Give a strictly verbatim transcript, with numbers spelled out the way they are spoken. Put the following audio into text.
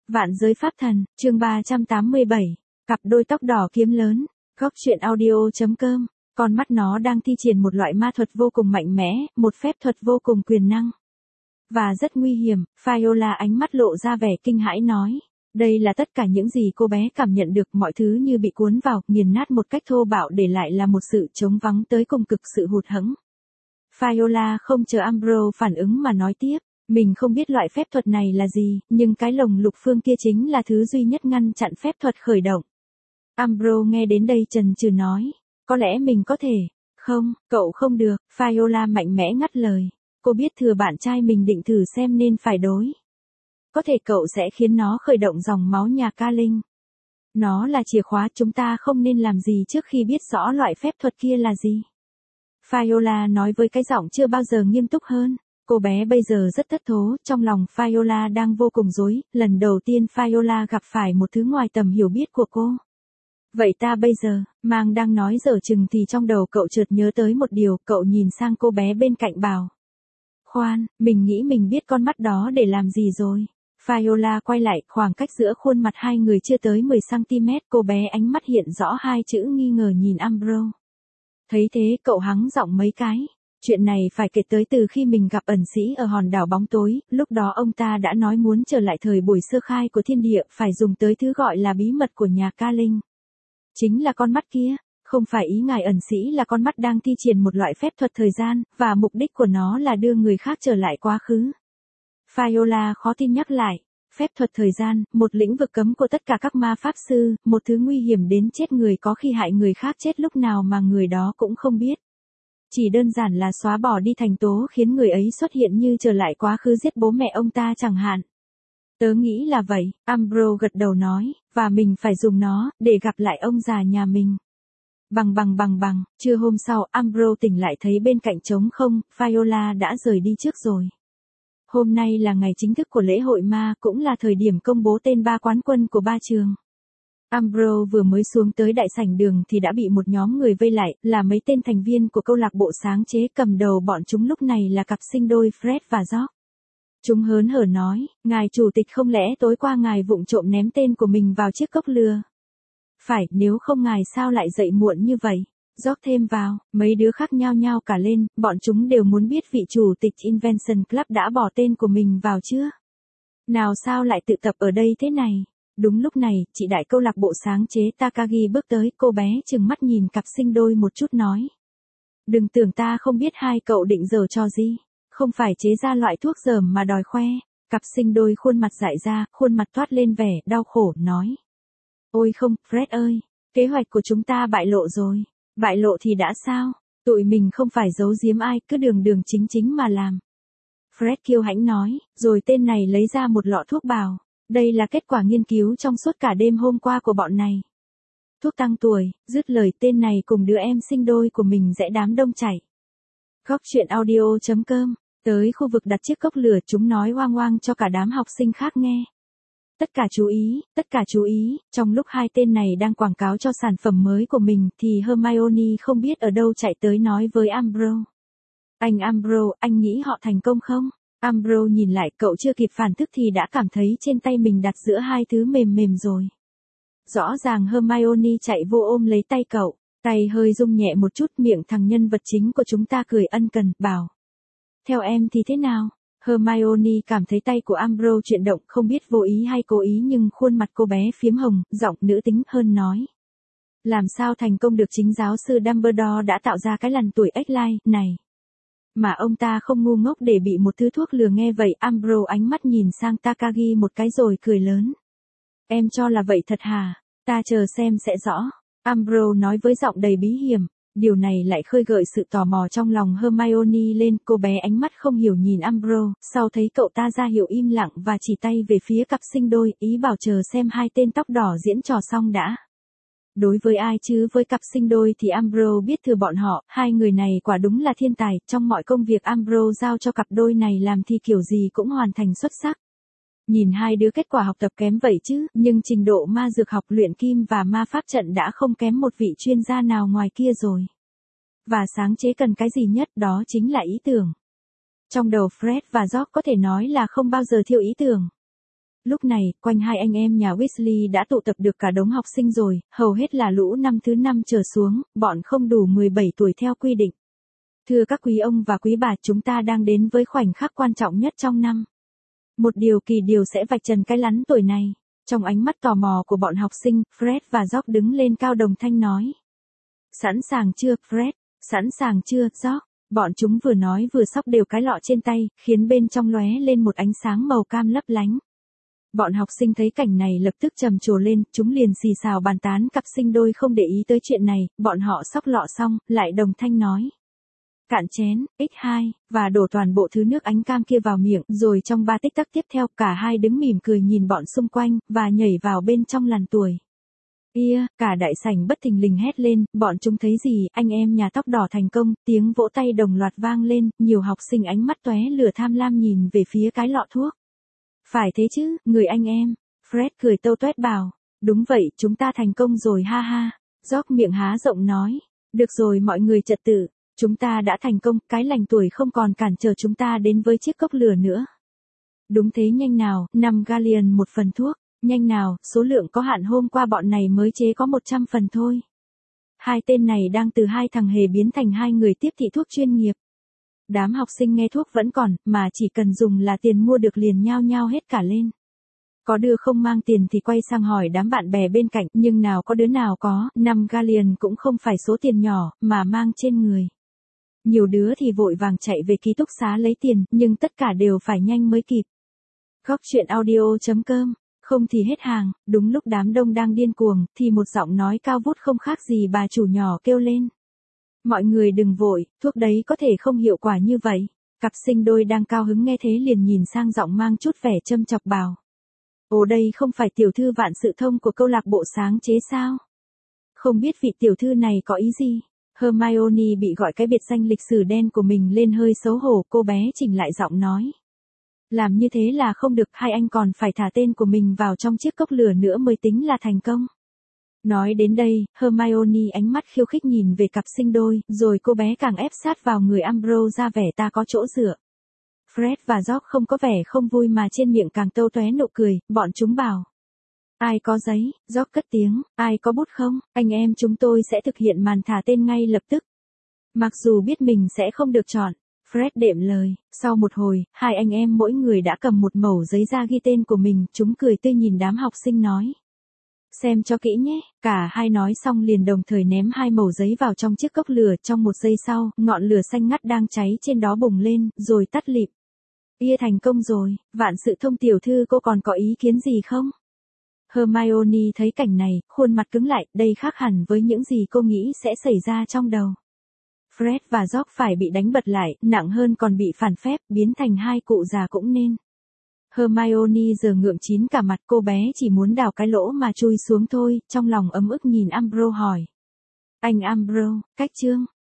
Vạn giới pháp thần, chương ba trăm tám mươi bảy, cặp đôi tóc đỏ kiếm lớn, góc truyện audio.com, con mắt nó đang thi triển một loại ma thuật vô cùng mạnh mẽ, một phép thuật vô cùng quyền năng. Và rất nguy hiểm, Viola ánh mắt lộ ra vẻ kinh hãi nói. Đây là tất cả những gì cô bé cảm nhận được, mọi thứ như bị cuốn vào, nghiền nát một cách thô bạo, để lại là một sự trống vắng tới cùng cực, sự hụt hẫng. Viola không chờ Ambrose phản ứng mà nói tiếp. Mình không biết loại phép thuật này là gì, nhưng cái lồng lục phương kia chính là thứ duy nhất ngăn chặn phép thuật khởi động. Ambrose nghe đến đây chần chừ nói, có lẽ mình có thể. Không, cậu không được, Viola mạnh mẽ ngắt lời. Cô biết thừa bạn trai mình định thử xem nên phải đối. Có thể cậu sẽ khiến nó khởi động dòng máu nhà ca linh. Nó là chìa khóa, chúng ta không nên làm gì trước khi biết rõ loại phép thuật kia là gì. Viola nói với cái giọng chưa bao giờ nghiêm túc hơn. Cô bé bây giờ rất thất thố, trong lòng Viola đang vô cùng rối, lần đầu tiên Viola gặp phải một thứ ngoài tầm hiểu biết của cô. Vậy ta bây giờ, Mang đang nói dở chừng thì trong đầu cậu chợt nhớ tới một điều, cậu nhìn sang cô bé bên cạnh bảo. Khoan, mình nghĩ mình biết con mắt đó để làm gì rồi. Viola quay lại, khoảng cách giữa khuôn mặt hai người chưa tới mười xăng ti mét, cô bé ánh mắt hiện rõ hai chữ nghi ngờ nhìn Ambrose. Thấy thế cậu hắng giọng mấy cái. Chuyện này phải kể tới từ khi mình gặp ẩn sĩ ở hòn đảo bóng tối, lúc đó ông ta đã nói muốn trở lại thời buổi sơ khai của thiên địa, phải dùng tới thứ gọi là bí mật của nhà ca linh. Chính là con mắt kia, không phải ý ngài ẩn sĩ là con mắt đang thi triển một loại phép thuật thời gian, và mục đích của nó là đưa người khác trở lại quá khứ. Viola khó tin nhắc lại, phép thuật thời gian, một lĩnh vực cấm của tất cả các ma pháp sư, một thứ nguy hiểm đến chết người, có khi hại người khác chết lúc nào mà người đó cũng không biết. Chỉ đơn giản là xóa bỏ đi thành tố khiến người ấy xuất hiện như trở lại quá khứ giết bố mẹ ông ta chẳng hạn. Tớ nghĩ là vậy, Ambrose gật đầu nói, và mình phải dùng nó, để gặp lại ông già nhà mình. Bằng bằng bằng bằng, trưa hôm sau, Ambrose tỉnh lại thấy bên cạnh trống không, Viola đã rời đi trước rồi. Hôm nay là ngày chính thức của lễ hội ma, cũng là thời điểm công bố tên ba quán quân của ba trường. Ambrose vừa mới xuống tới đại sảnh đường thì đã bị một nhóm người vây lại, là mấy tên thành viên của câu lạc bộ sáng chế, cầm đầu bọn chúng lúc này là cặp sinh đôi Fred và George. Chúng hớn hở nói, ngài chủ tịch không lẽ tối qua ngài vụng trộm ném tên của mình vào chiếc cốc lừa? Phải, nếu không ngài sao lại dậy muộn như vậy? George thêm vào, mấy đứa khác nhao nhao cả lên, bọn chúng đều muốn biết vị chủ tịch Invention Club đã bỏ tên của mình vào chưa? Nào sao lại tự tập ở đây thế này? Đúng lúc này, chị đại câu lạc bộ sáng chế Takagi bước tới, cô bé trừng mắt nhìn cặp sinh đôi một chút nói. Đừng tưởng ta không biết hai cậu định giở trò gì, không phải chế ra loại thuốc dởm mà đòi khoe. Cặp sinh đôi khuôn mặt dại ra, khuôn mặt toát lên vẻ đau khổ, nói. Ôi không, Fred ơi, kế hoạch của chúng ta bại lộ rồi. Bại lộ thì đã sao, tụi mình không phải giấu giếm ai, cứ đường đường chính chính mà làm. Fred kiêu hãnh nói, rồi tên này lấy ra một lọ thuốc bảo. Đây là kết quả nghiên cứu trong suốt cả đêm hôm qua của bọn này. Thuốc tăng tuổi, dứt lời tên này cùng đứa em sinh đôi của mình rẽ đám đông chạy. Góc truyện audio.com, tới khu vực đặt chiếc cốc lửa, chúng nói oang oang cho cả đám học sinh khác nghe. Tất cả chú ý, tất cả chú ý, trong lúc hai tên này đang quảng cáo cho sản phẩm mới của mình thì Hermione không biết ở đâu chạy tới nói với Ambrose. Anh Ambrose, anh nghĩ họ thành công không? Ambrose nhìn lại, cậu chưa kịp phản thức thì đã cảm thấy trên tay mình đặt giữa hai thứ mềm mềm rồi. Rõ ràng Hermione chạy vô ôm lấy tay cậu, tay hơi rung nhẹ một chút, miệng thằng nhân vật chính của chúng ta cười ân cần, bảo. Theo em thì thế nào? Hermione cảm thấy tay của Ambrose chuyển động, không biết vô ý hay cố ý nhưng khuôn mặt cô bé phiếm hồng, giọng nữ tính hơn nói. Làm sao thành công được, chính giáo sư Dumbledore đã tạo ra cái lằn tuổi ếch lai này. Mà ông ta không ngu ngốc để bị một thứ thuốc lừa. Nghe vậy Ambrose ánh mắt nhìn sang Takagi một cái rồi cười lớn. Em cho là vậy thật hả? Ta chờ xem sẽ rõ. Ambrose nói với giọng đầy bí hiểm. Điều này lại khơi gợi sự tò mò trong lòng Hermione lên. Cô bé ánh mắt không hiểu nhìn Ambrose, sau thấy cậu ta ra hiệu im lặng và chỉ tay về phía cặp sinh đôi, ý bảo chờ xem hai tên tóc đỏ diễn trò xong đã. Đối với ai chứ với cặp sinh đôi thì Ambrose biết thừa bọn họ, hai người này quả đúng là thiên tài, trong mọi công việc Ambrose giao cho cặp đôi này làm thì kiểu gì cũng hoàn thành xuất sắc. Nhìn hai đứa kết quả học tập kém vậy chứ, nhưng trình độ ma dược học, luyện kim và ma pháp trận đã không kém một vị chuyên gia nào ngoài kia rồi. Và sáng chế cần cái gì nhất, đó chính là ý tưởng. Trong đầu Fred và George có thể nói là không bao giờ thiếu ý tưởng. Lúc này, quanh hai anh em nhà Weasley đã tụ tập được cả đống học sinh rồi, hầu hết là lũ năm thứ năm trở xuống, bọn không đủ mười bảy tuổi theo quy định. Thưa các quý ông và quý bà, chúng ta đang đến với khoảnh khắc quan trọng nhất trong năm. Một điều kỳ điều sẽ vạch trần cái lắn tuổi này. Trong ánh mắt tò mò của bọn học sinh, Fred và George đứng lên cao đồng thanh nói. Sẵn sàng chưa, Fred? Sẵn sàng chưa, George? Bọn chúng vừa nói vừa xóc đều cái lọ trên tay, khiến bên trong lóe lên một ánh sáng màu cam lấp lánh. Bọn học sinh thấy cảnh này lập tức trầm trồ lên, chúng liền xì xào bàn tán cặp sinh đôi không để ý tới chuyện này, bọn họ xóc lọ xong, lại đồng thanh nói. Cạn chén, x hai, và đổ toàn bộ thứ nước ánh cam kia vào miệng, rồi trong ba tích tắc tiếp theo, cả hai đứng mỉm cười nhìn bọn xung quanh, và nhảy vào bên trong làn tuổi. Ia, cả đại sảnh bất thình lình hét lên, bọn chúng thấy gì, anh em nhà tóc đỏ thành công, tiếng vỗ tay đồng loạt vang lên, nhiều học sinh ánh mắt tóe lửa tham lam nhìn về phía cái lọ thuốc. Phải thế chứ, người anh em. Fred cười tâu tuét bảo. Đúng vậy, chúng ta thành công rồi ha ha. George miệng há rộng nói. Được rồi mọi người trật tự. Chúng ta đã thành công, cái lành tuổi không còn cản trở chúng ta đến với chiếc cốc lửa nữa. Đúng thế, nhanh nào, năm galleon một phần thuốc. Nhanh nào, số lượng có hạn, hôm qua bọn này mới chế có một trăm phần thôi. Hai tên này đang từ hai thằng hề biến thành hai người tiếp thị thuốc chuyên nghiệp. Đám học sinh nghe thuốc vẫn còn, mà chỉ cần dùng là tiền mua được liền nhao nhao hết cả lên. Có đứa không mang tiền thì quay sang hỏi đám bạn bè bên cạnh, nhưng nào có đứa nào có, năm galleon cũng không phải số tiền nhỏ, mà mang trên người. Nhiều đứa thì vội vàng chạy về ký túc xá lấy tiền, nhưng tất cả đều phải nhanh mới kịp. Góc truyện audio chấm com, không thì hết hàng, đúng lúc đám đông đang điên cuồng, thì một giọng nói cao vút không khác gì bà chủ nhỏ kêu lên. Mọi người đừng vội, thuốc đấy có thể không hiệu quả như vậy. Cặp sinh đôi đang cao hứng nghe thế liền nhìn sang giọng mang chút vẻ châm chọc bảo. Ồ, đây không phải tiểu thư vạn sự thông của câu lạc bộ sáng chế sao? Không biết vị tiểu thư này có ý gì? Hermione bị gọi cái biệt danh lịch sử đen của mình lên hơi xấu hổ, cô bé chỉnh lại giọng nói. Làm như thế là không được, hai anh còn phải thả tên của mình vào trong chiếc cốc lửa nữa mới tính là thành công. Nói đến đây, Hermione ánh mắt khiêu khích nhìn về cặp sinh đôi, rồi cô bé càng ép sát vào người Umbro ra vẻ ta có chỗ dựa. Fred và George không có vẻ không vui mà trên miệng càng tâu tóe nụ cười, bọn chúng bảo. Ai có giấy, George cất tiếng, ai có bút không, anh em chúng tôi sẽ thực hiện màn thả tên ngay lập tức. Mặc dù biết mình sẽ không được chọn, Fred đệm lời, sau một hồi, hai anh em mỗi người đã cầm một mẩu giấy ra ghi tên của mình, chúng cười tươi nhìn đám học sinh nói. Xem cho kỹ nhé, cả hai nói xong liền đồng thời ném hai mẩu giấy vào trong chiếc cốc lửa, trong một giây sau, ngọn lửa xanh ngắt đang cháy trên đó bùng lên, rồi tắt lịm. Ia thành công rồi, vạn sự thông tiểu thư cô còn có ý kiến gì không? Hermione thấy cảnh này, khuôn mặt cứng lại, đây khác hẳn với những gì cô nghĩ sẽ xảy ra trong đầu. Fred và George phải bị đánh bật lại, nặng hơn còn bị phản phép, biến thành hai cụ già cũng nên. Hermione giờ ngượng chín cả mặt, cô bé chỉ muốn đào cái lỗ mà chui xuống thôi, trong lòng ấm ức nhìn Umbro hỏi. Anh Umbro, cách chương.